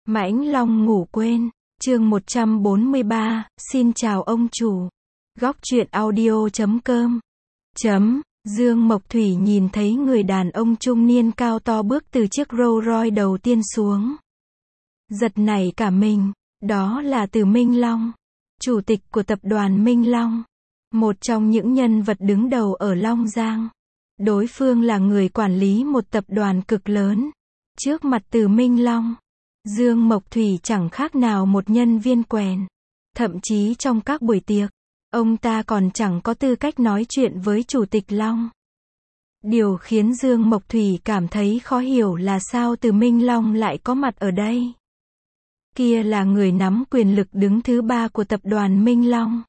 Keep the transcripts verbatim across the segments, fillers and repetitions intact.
Mãnh Long ngủ quên, chương một trăm bốn mươi ba, xin chào ông chủ. Góc truyện audio chấm com. Chấm, Dương Mộc Thủy nhìn thấy người đàn ông trung niên cao to bước từ chiếc Rolls Royce đầu tiên xuống. Giật nảy cả mình, đó là Từ Minh Long, chủ tịch của tập đoàn Minh Long. Một trong những nhân vật đứng đầu ở Long Giang. Đối phương là người quản lý một tập đoàn cực lớn. Trước mặt Từ Minh Long, Dương Mộc Thủy chẳng khác nào một nhân viên quèn. Thậm chí trong các buổi tiệc, ông ta còn chẳng có tư cách nói chuyện với Chủ tịch Long. Điều khiến Dương Mộc Thủy cảm thấy khó hiểu là sao Từ Minh Long lại có mặt ở đây. Kia là người nắm quyền lực đứng thứ ba của tập đoàn Minh Long.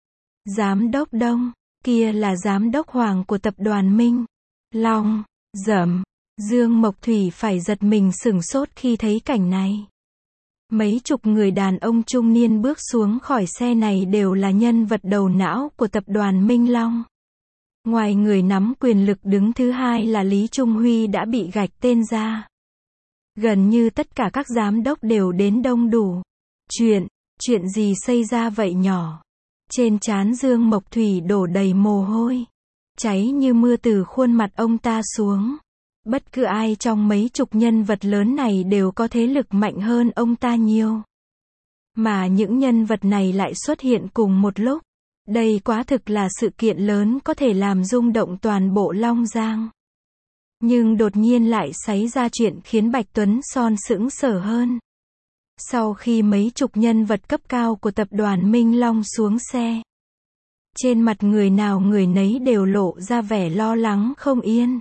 Giám đốc Đông, kia là giám đốc Hoàng của tập đoàn Minh Long. Dầm, Dương Mộc Thủy phải giật mình sửng sốt khi thấy cảnh này. Mấy chục người đàn ông trung niên bước xuống khỏi xe này đều là nhân vật đầu não của tập đoàn Minh Long. Ngoài người nắm quyền lực đứng thứ hai là Lý Trung Huy đã bị gạch tên ra. Gần như tất cả các giám đốc đều đến đông đủ. Chuyện, chuyện gì xảy ra vậy nhỏ? Trên trán Dương Mộc Thủy đổ đầy mồ hôi. Cháy như mưa từ khuôn mặt ông ta xuống. Bất cứ ai trong mấy chục nhân vật lớn này đều có thế lực mạnh hơn ông ta nhiều. Mà những nhân vật này lại xuất hiện cùng một lúc. Đây quá thực là sự kiện lớn có thể làm rung động toàn bộ Long Giang. Nhưng đột nhiên lại xảy ra chuyện khiến Bạch Tuấn Son sững sờ hơn. Sau khi mấy chục nhân vật cấp cao của tập đoàn Minh Long xuống xe, trên mặt người nào người nấy đều lộ ra vẻ lo lắng không yên.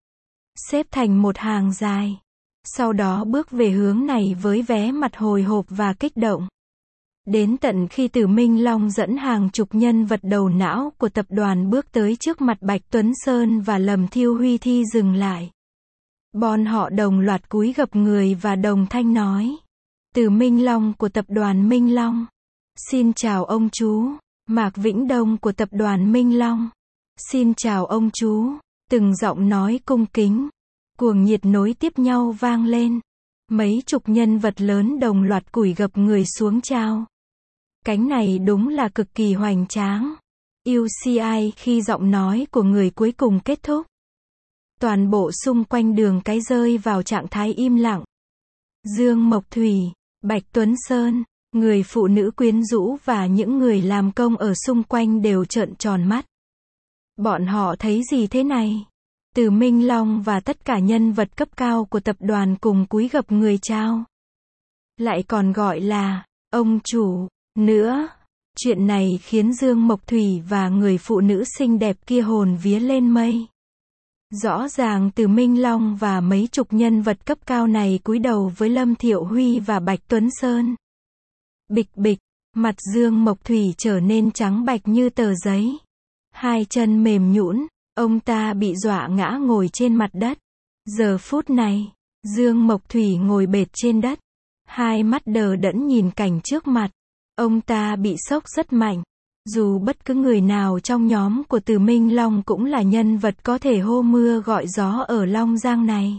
Xếp thành một hàng dài. Sau đó bước về hướng này với vẻ mặt hồi hộp và kích động. Đến tận khi Từ Minh Long dẫn hàng chục nhân vật đầu não của tập đoàn bước tới trước mặt Bạch Tuấn Sơn và Lâm Thiêu Huy thì dừng lại. Bọn họ đồng loạt cúi gập người và đồng thanh nói. Từ Minh Long của tập đoàn Minh Long. Xin chào ông chú. Mạc Vĩnh Đông của tập đoàn Minh Long. Xin chào ông chú. Từng giọng nói cung kính, cuồng nhiệt nối tiếp nhau vang lên. Mấy chục nhân vật lớn đồng loạt cúi gập người xuống chào. Cánh này đúng là cực kỳ hoành tráng. u xê i khi giọng nói của người cuối cùng kết thúc. Toàn bộ xung quanh đường cái rơi vào trạng thái im lặng. Dương Mộc Thủy, Bạch Tuấn Sơn, người phụ nữ quyến rũ và những người làm công ở xung quanh đều trợn tròn mắt. Bọn họ thấy gì thế này? Từ Minh Long và tất cả nhân vật cấp cao của tập đoàn cùng cúi gập người chào. Lại còn gọi là ông chủ nữa. Chuyện này khiến Dương Mộc Thủy và người phụ nữ xinh đẹp kia hồn vía lên mây. Rõ ràng Từ Minh Long và mấy chục nhân vật cấp cao này cúi đầu với Lâm Thiệu Huy và Bạch Tuấn Sơn. Bịch bịch, mặt Dương Mộc Thủy trở nên trắng bạch như tờ giấy. Hai chân mềm nhũn, ông ta bị dọa ngã ngồi trên mặt đất. Giờ phút này, Dương Mộc Thủy ngồi bệt trên đất. Hai mắt đờ đẫn nhìn cảnh trước mặt. Ông ta bị sốc rất mạnh. Dù bất cứ người nào trong nhóm của Từ Minh Long cũng là nhân vật có thể hô mưa gọi gió ở Long Giang này.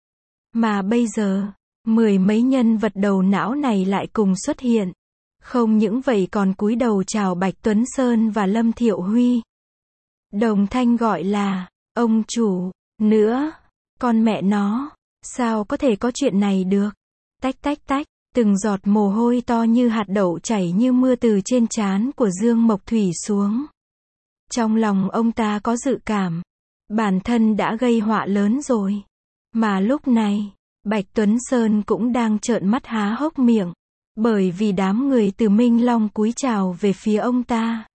Mà bây giờ, mười mấy nhân vật đầu não này lại cùng xuất hiện. Không những vậy còn cúi đầu chào Bạch Tuấn Sơn và Lâm Thiệu Huy. Đồng thanh gọi là, ông chủ, nữa, con mẹ nó, sao có thể có chuyện này được? Tách tách tách, từng giọt mồ hôi to như hạt đậu chảy như mưa từ trên trán của Dương Mộc Thủy xuống. Trong lòng ông ta có dự cảm, bản thân đã gây họa lớn rồi. Mà lúc này, Bạch Tuấn Sơn cũng đang trợn mắt há hốc miệng, bởi vì đám người Từ Minh Long cúi chào về phía ông ta.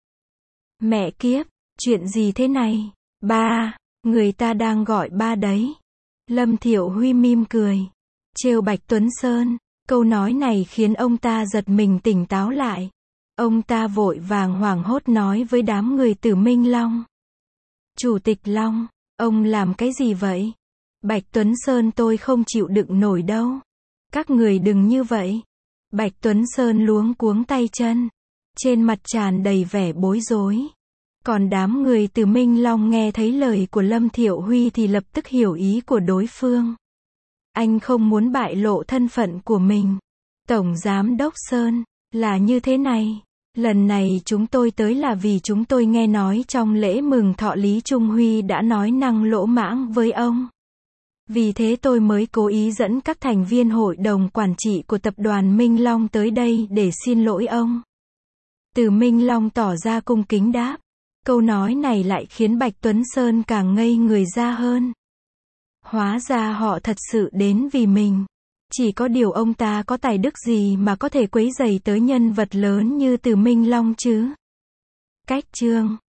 Mẹ kiếp, chuyện gì thế này? Ba, người ta đang gọi ba đấy. Lâm Thiệu Huy mỉm cười, trêu Bạch Tuấn Sơn. Câu nói này khiến ông ta giật mình tỉnh táo lại. Ông ta vội vàng hoảng hốt nói với đám người Từ Minh Long. Chủ tịch Long, ông làm cái gì vậy? Bạch Tuấn Sơn tôi không chịu đựng nổi đâu. Các người đừng như vậy. Bạch Tuấn Sơn luống cuống tay chân. Trên mặt tràn đầy vẻ bối rối. Còn đám người Từ Minh Long nghe thấy lời của Lâm Thiệu Huy thì lập tức hiểu ý của đối phương. Anh không muốn bại lộ thân phận của mình. Tổng Giám đốc Sơn, là như thế này. Lần này chúng tôi tới là vì chúng tôi nghe nói trong lễ mừng thọ Lý Trung Huy đã nói năng lỗ mãng với ông. Vì thế tôi mới cố ý dẫn các thành viên hội đồng quản trị của tập đoàn Minh Long tới đây để xin lỗi ông. Từ Minh Long tỏ ra cung kính đáp. Câu nói này lại khiến Bạch Tuấn Sơn càng ngây người ra hơn. Hóa ra họ thật sự đến vì mình. Chỉ có điều ông ta có tài đức gì mà có thể quấy rầy tới nhân vật lớn như Từ Minh Long chứ? Cách chương